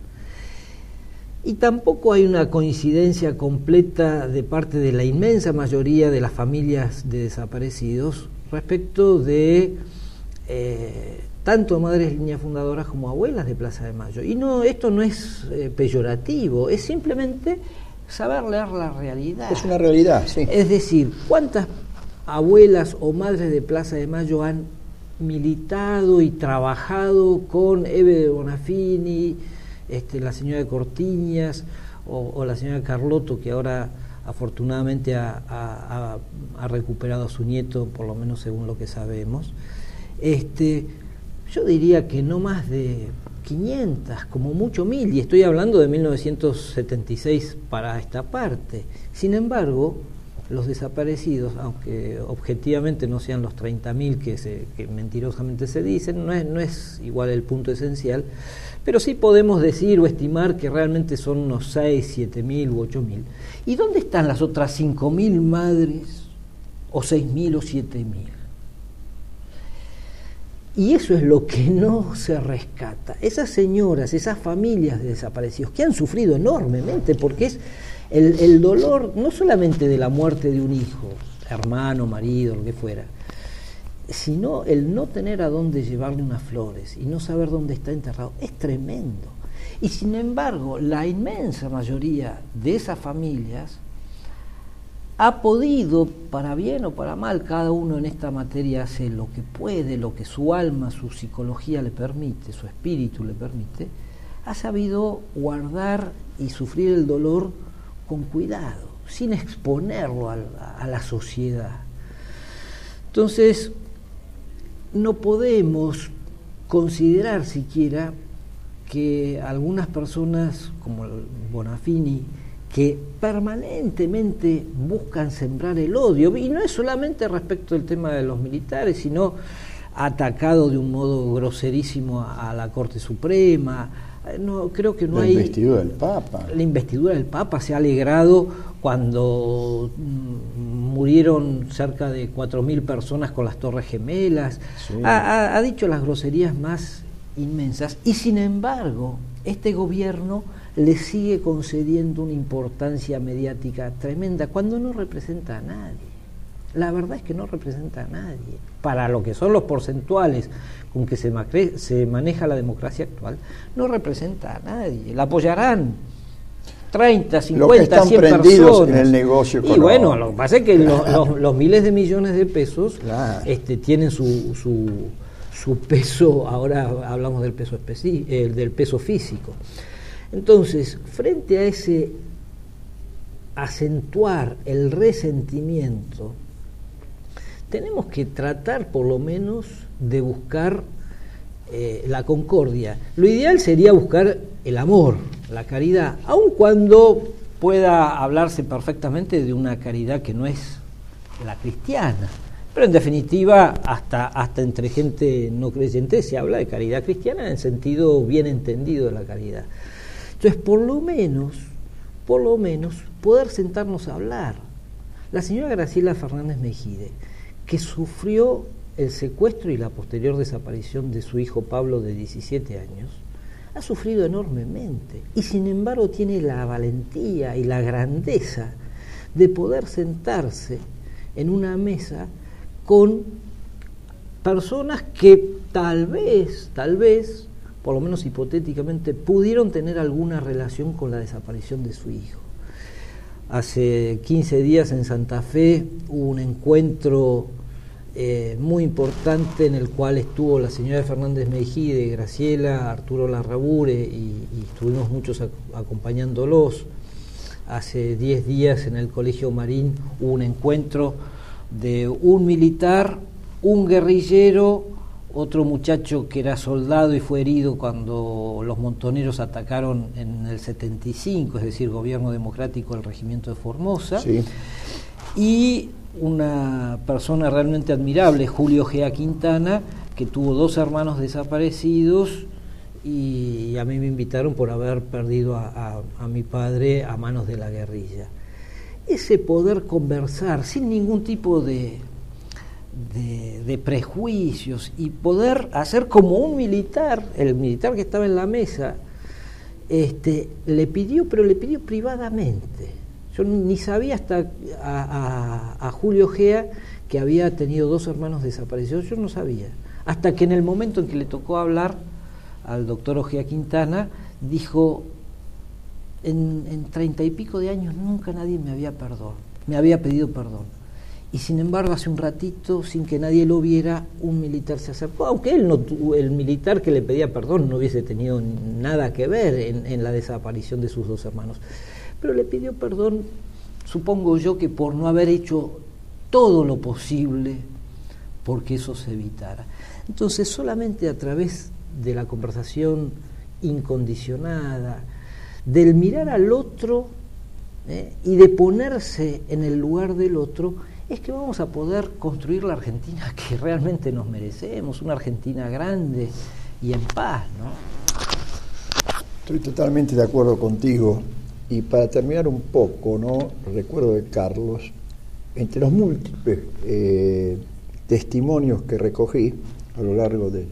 Y tampoco hay una coincidencia completa de parte de la inmensa mayoría de las familias de desaparecidos respecto de eh, tanto madres líneas fundadoras como abuelas de Plaza de Mayo. Y no, esto no es eh, peyorativo, es simplemente saber leer la realidad. Es una realidad, sí. Es decir, ¿cuántas abuelas o madres de Plaza de Mayo han militado y trabajado con Eve de Bonafini, este, la señora de Cortiñas o, o la señora Carlotto, que ahora afortunadamente ha, ha, ha recuperado a su nieto, por lo menos según lo que sabemos? Este, yo diría que no más de quinientas, como mucho mil, y estoy hablando de mil novecientos setenta y seis para esta parte. Sin embargo, los desaparecidos, aunque objetivamente no sean los treinta mil que, se, que mentirosamente se dicen, no es, no es igual el punto esencial, pero sí podemos decir o estimar que realmente son unos seis, siete mil u ocho mil. ¿Y dónde están las otras cinco mil madres, o seis mil o siete mil? Y eso es lo que no se rescata. Esas señoras, esas familias de desaparecidos que han sufrido enormemente, porque es el, el dolor no solamente de la muerte de un hijo, hermano, marido, lo que fuera, sino el no tener a dónde llevarle unas flores y no saber dónde está enterrado, es tremendo. Y sin embargo, la inmensa mayoría de esas familias ha podido, para bien o para mal, cada uno en esta materia hace lo que puede, lo que su alma, su psicología le permite, su espíritu le permite, ha sabido guardar y sufrir el dolor con cuidado, sin exponerlo a la, a la sociedad. Entonces, no podemos considerar siquiera que algunas personas como Bonafini, que permanentemente buscan sembrar el odio, y no es solamente respecto del tema de los militares, sino atacado de un modo groserísimo a, a la Corte Suprema. No, creo que no la hay... La investidura del Papa. La investidura del Papa se ha alegrado cuando mm, murieron cerca de cuatro mil personas con las Torres Gemelas. Sí. Ha, ha, ha dicho las groserías más inmensas, y sin embargo, este gobierno le sigue concediendo una importancia mediática tremenda cuando no representa a nadie. La verdad es que no representa a nadie. Para lo que son los porcentuales con que se, macre, se maneja la democracia actual, no representa a nadie. La apoyarán treinta, cincuenta, cien personas en el negocio económico. Y bueno, lo que pasa es que claro. los, los, los miles de millones de pesos claro. este, tienen su, su, su peso. Ahora hablamos del peso especi- eh, del peso físico. Entonces, frente a ese acentuar el resentimiento, tenemos que tratar por lo menos de buscar eh, la concordia. Lo ideal sería buscar el amor, la caridad, aun cuando pueda hablarse perfectamente de una caridad que no es la cristiana. Pero en definitiva, hasta, hasta entre gente no creyente se habla de caridad cristiana en sentido bien entendido de la caridad. Entonces, por lo menos, por lo menos, poder sentarnos a hablar. La señora Graciela Fernández Mejide, que sufrió el secuestro y la posterior desaparición de su hijo Pablo de diecisiete años, ha sufrido enormemente y sin embargo tiene la valentía y la grandeza de poder sentarse en una mesa con personas que tal vez, tal vez, por lo menos hipotéticamente, pudieron tener alguna relación con la desaparición de su hijo. Hace quince días en Santa Fe hubo un encuentro eh, muy importante en el cual estuvo la señora Fernández Mejide, Graciela, Arturo Larrabure y, y estuvimos muchos ac- acompañándolos. Hace diez días en el Colegio Marín hubo un encuentro de un militar, un guerrillero, otro muchacho que era soldado y fue herido cuando los montoneros atacaron en el setenta y cinco, es decir, gobierno democrático del regimiento de Formosa, sí. Y una persona realmente admirable, Julio Gea Quintana, que tuvo dos hermanos desaparecidos y a mí me invitaron por haber perdido a, a, a mi padre a manos de la guerrilla. Ese poder conversar sin ningún tipo de De, de prejuicios y poder hacer como un militar, el militar que estaba en la mesa, este, le pidió, pero le pidió privadamente. Yo ni sabía hasta a, a, a Julio Gea que había tenido dos hermanos desaparecidos, yo no sabía. Hasta que en el momento en que le tocó hablar al doctor Ojea Quintana, dijo: en, en treinta y pico de años nunca nadie me había perdón, me había pedido perdón. Y sin embargo, hace un ratito, sin que nadie lo viera, un militar se acercó, aunque él no tuvo, el militar que le pedía perdón no hubiese tenido nada que ver en, en la desaparición de sus dos hermanos. Pero le pidió perdón, supongo yo, que por no haber hecho todo lo posible porque eso se evitara. Entonces, solamente a través de la conversación incondicionada, del mirar al otro ¿eh? y de ponerse en el lugar del otro, es que vamos a poder construir la Argentina que realmente nos merecemos, una Argentina grande y en paz, ¿no? Estoy totalmente de acuerdo contigo. Y para terminar un poco, ¿no? Recuerdo de Carlos, entre los múltiples eh, testimonios que recogí a lo largo de,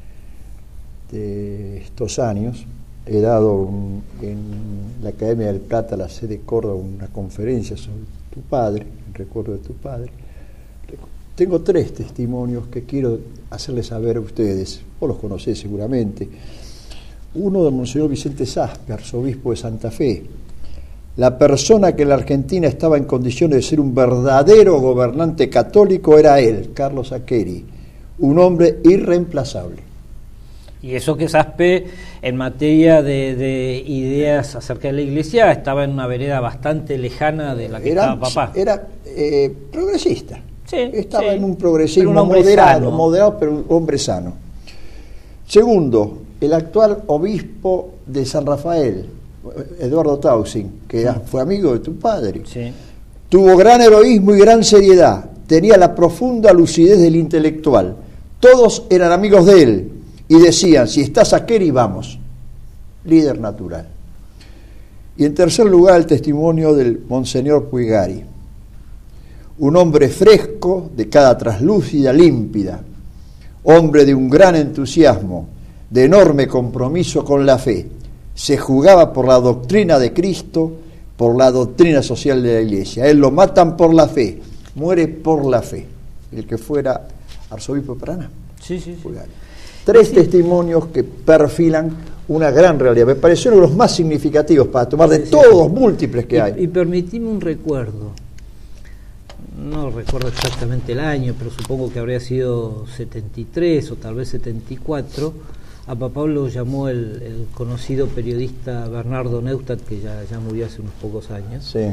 de estos años, he dado un, en la Academia del Plata, la sede de Córdoba, una conferencia sobre tu padre, en recuerdo de tu padre. Tengo tres testimonios que quiero hacerles saber a ustedes, vos los conocés seguramente. Uno de Monseñor Vicente Saspe, arzobispo de Santa Fe, la persona que en la Argentina estaba en condiciones de ser un verdadero gobernante católico era él, Carlos Aqueri, un hombre irreemplazable. Y eso que Saspe, en materia de, de ideas acerca de la Iglesia, estaba en una vereda bastante lejana de la que era, estaba papá. Era eh, progresista, sí, estaba sí. en un progresismo un moderado, sano. moderado, pero un hombre sano. Segundo, el actual obispo de San Rafael, Eduardo Tausin, que sí. fue amigo de tu padre, sí. tuvo gran heroísmo y gran seriedad, tenía la profunda lucidez del intelectual, todos eran amigos de él y decían, si estás Aqueri, vamos, líder natural. Y en tercer lugar, el testimonio del Monseñor Puigari, un hombre fresco, de cara traslúcida, límpida, hombre de un gran entusiasmo, de enorme compromiso con la fe. Se jugaba por la doctrina de Cristo, por la doctrina social de la Iglesia. Él lo matan por la fe, muere por la fe. El que fuera arzobispo de Paraná. Sí, sí, sí. Tres sí. testimonios que perfilan una gran realidad. Me parecieron los más significativos para tomar de sí, sí, todos sí. los múltiples que y, hay. Y permitime un recuerdo. No recuerdo exactamente el año, pero supongo que habría sido setenta y tres o tal vez setenta y cuatro. A papá lo llamó el, el conocido periodista Bernardo Neustadt, que ya, ya murió hace unos pocos años. Sí.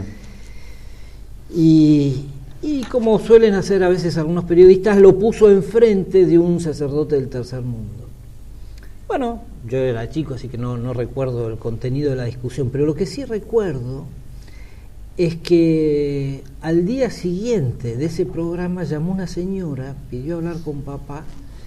Y, y como suelen hacer a veces algunos periodistas, lo puso enfrente de un sacerdote del tercer mundo. Bueno, yo era chico, así que no, no recuerdo el contenido de la discusión, pero lo que sí recuerdo es que al día siguiente de ese programa llamó una señora, pidió hablar con papá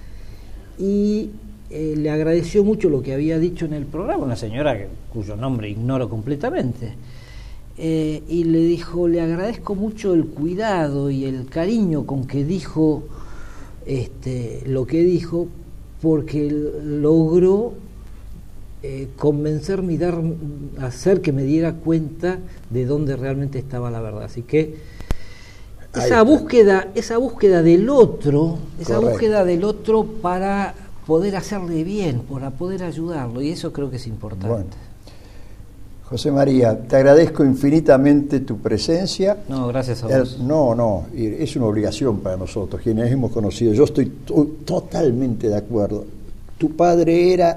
y eh, le agradeció mucho lo que había dicho en el programa, una señora que, cuyo nombre ignoro completamente, eh, y le dijo, le agradezco mucho el cuidado y el cariño con que dijo este, lo que dijo, porque logró Eh, convencerme y dar, hacer que me diera cuenta de dónde realmente estaba la verdad. Así que esa búsqueda, esa búsqueda del otro, esa Correcto. búsqueda del otro para poder hacerle bien, para poder ayudarlo, y eso creo que es importante. Bueno. José María, te agradezco infinitamente tu presencia. No, gracias a vos. El, no, no, es una obligación para nosotros, quienes hemos conocido. Yo estoy to- totalmente de acuerdo. Tu padre era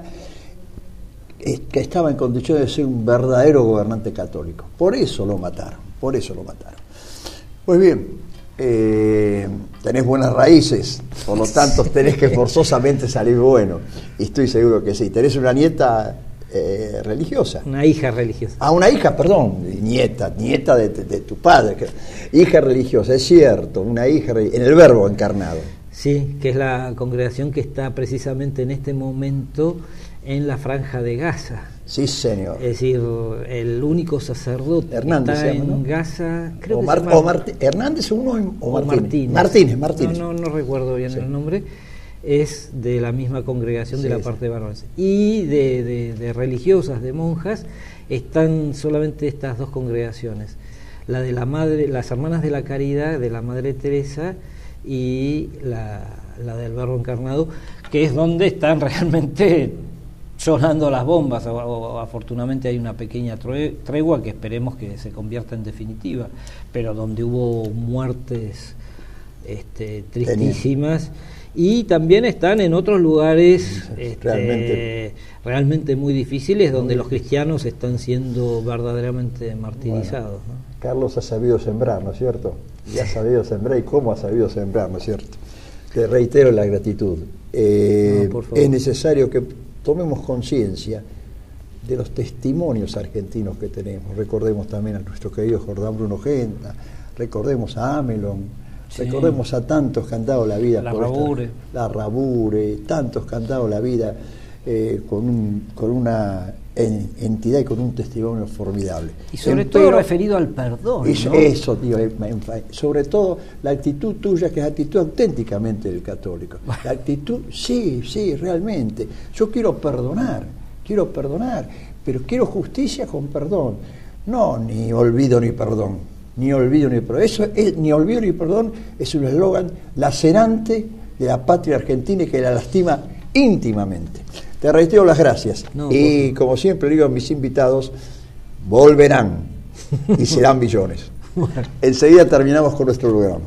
que estaba en condiciones de ser un verdadero gobernante católico. Por eso lo mataron, por eso lo mataron. Pues bien, eh, tenés buenas raíces, por lo tanto tenés que forzosamente salir bueno. Y estoy seguro que sí. Tenés una nieta eh, religiosa. Una hija religiosa. Ah, una hija, perdón, nieta, nieta de, de, de tu padre. Hija religiosa, es cierto, una hija en el Verbo encarnado. Sí, que es la congregación que está precisamente en este momento en la Franja de Gaza. Sí, señor. Es decir, el único sacerdote Hernández que está se llama, en ¿no? Gaza, creo o que Mar- se llama o Marti- Hernández uno o, o Martínez. Martínez. Martínez, Martínez. No, no, no recuerdo bien sí. el nombre. Es de la misma congregación Sí, de la sí. parte de varones. Y de, de, de religiosas, de monjas, están solamente estas dos congregaciones. La de la madre, las Hermanas de la Caridad, de la Madre Teresa, y la, la del Verbo Encarnado, que es donde están realmente sonando las bombas, o, o, afortunadamente hay una pequeña tregua que esperemos que se convierta en definitiva, pero donde hubo muertes este, tristísimas. Y también están en otros lugares este, realmente, realmente muy difíciles, donde muy los cristianos están siendo verdaderamente martirizados. Bueno, ¿no? Carlos ha sabido sembrar, ¿no es cierto? Y ha sabido sembrar, y cómo ha sabido sembrar, ¿no es cierto? Te reitero la gratitud. Eh, no, es necesario que tomemos conciencia de los testimonios argentinos que tenemos. Recordemos también a nuestro querido Jordán Bruno Genta, recordemos a Amelon, sí. Recordemos a tantos que han dado la vida, la por Rabure, esta, la Rabure, tantos que han dado la vida eh, con, un, con una en, entidad y con un testimonio formidable. Y sobre en, todo pero, referido al perdón. Eso, ¿no? eso tío, sobre todo la actitud tuya, que es actitud auténticamente del católico. La actitud, sí, sí, realmente. Yo quiero perdonar, quiero perdonar, pero quiero justicia con perdón. No, ni olvido ni perdón. Ni olvido ni perdón. Eso es, ni olvido ni perdón es un eslogan lacerante de la patria argentina y que la lastima íntimamente. Te reitero las gracias. No, y por... como siempre digo a mis invitados, volverán y serán millones. Bueno. Enseguida terminamos con nuestro programa.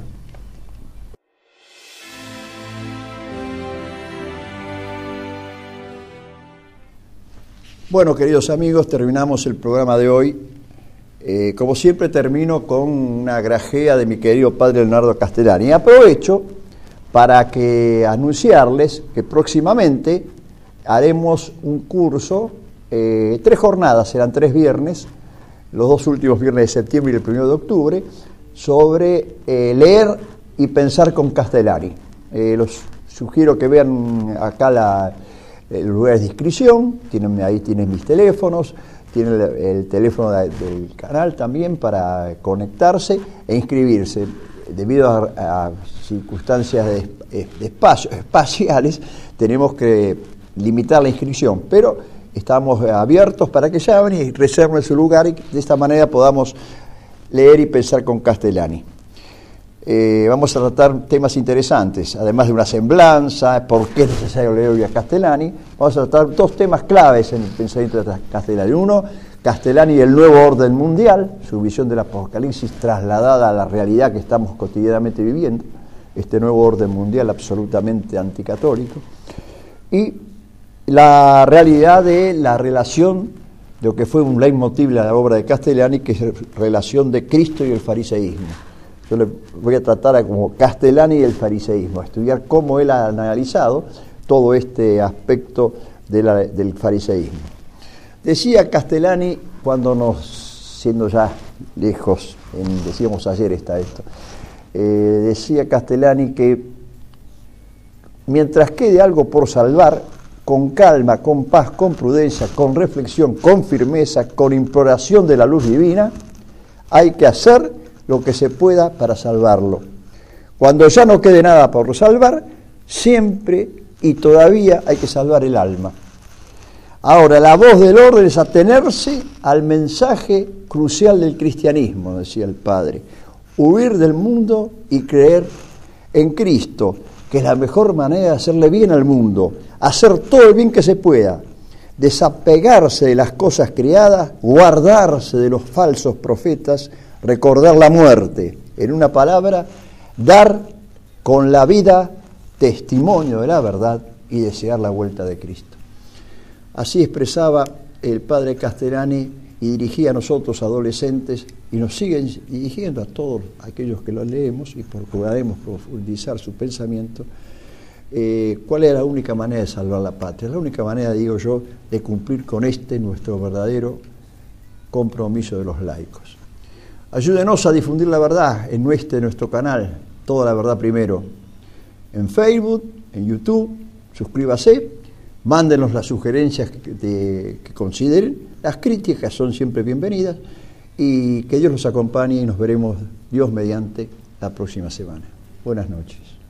Bueno, queridos amigos, terminamos el programa de hoy. Eh, como siempre termino con una grajea de mi querido padre Leonardo Castellani. Y aprovecho para que anunciarles que próximamente haremos un curso, eh, tres jornadas, serán tres viernes, los dos últimos viernes de septiembre y el primero de octubre, sobre eh, leer y pensar con Castellani. Eh, los sugiero que vean acá la, el lugar de inscripción, tienen, ahí tienen mis teléfonos, tiene el, el teléfono de, del canal también para conectarse e inscribirse. Debido a, a circunstancias de, de espacio, espaciales, tenemos que limitar la inscripción, pero estamos abiertos para que llamen y reserven su lugar y de esta manera podamos leer y pensar con Castellani. Eh, vamos a tratar temas interesantes, además de una semblanza, por qué es necesario leer hoy a Castellani. Vamos a tratar dos temas claves en el pensamiento de Castellani. Uno, Castellani y el nuevo orden mundial, su visión del Apocalipsis trasladada a la realidad que estamos cotidianamente viviendo, este nuevo orden mundial absolutamente anticatólico, y la realidad de la relación, de lo que fue un leitmotiv de la obra de Castellani, que es la relación de Cristo y el fariseísmo. Yo le voy a tratar a como Castellani y el fariseísmo, a estudiar cómo él ha analizado todo este aspecto de la, del fariseísmo. Decía Castellani, cuando nos, siendo ya lejos, en, decíamos ayer está esto, eh, decía Castellani que mientras quede algo por salvar, con calma, con paz, con prudencia, con reflexión, con firmeza, con imploración de la luz divina, hay que hacer lo que se pueda para salvarlo. Cuando ya no quede nada por salvar, siempre y todavía hay que salvar el alma. Ahora, la voz del orden es atenerse al mensaje crucial del cristianismo, decía el padre, huir del mundo y creer en Cristo, que es la mejor manera de hacerle bien al mundo, hacer todo el bien que se pueda, desapegarse de las cosas creadas, guardarse de los falsos profetas, recordar la muerte, en una palabra, dar con la vida testimonio de la verdad y desear la vuelta de Cristo. Así expresaba el padre Castellani y dirigía a nosotros adolescentes y nos siguen dirigiendo a todos aquellos que lo leemos y procuraremos profundizar su pensamiento, eh, cuál era la única manera de salvar la patria, la única manera, digo yo, de cumplir con este nuestro verdadero compromiso de los laicos. Ayúdenos a difundir la verdad en nuestro, nuestro canal, Toda la Verdad Primero, en Facebook, en YouTube, suscríbase, mándenos las sugerencias que, de, que consideren, las críticas son siempre bienvenidas y que Dios los acompañe y nos veremos, Dios mediante, la próxima semana. Buenas noches.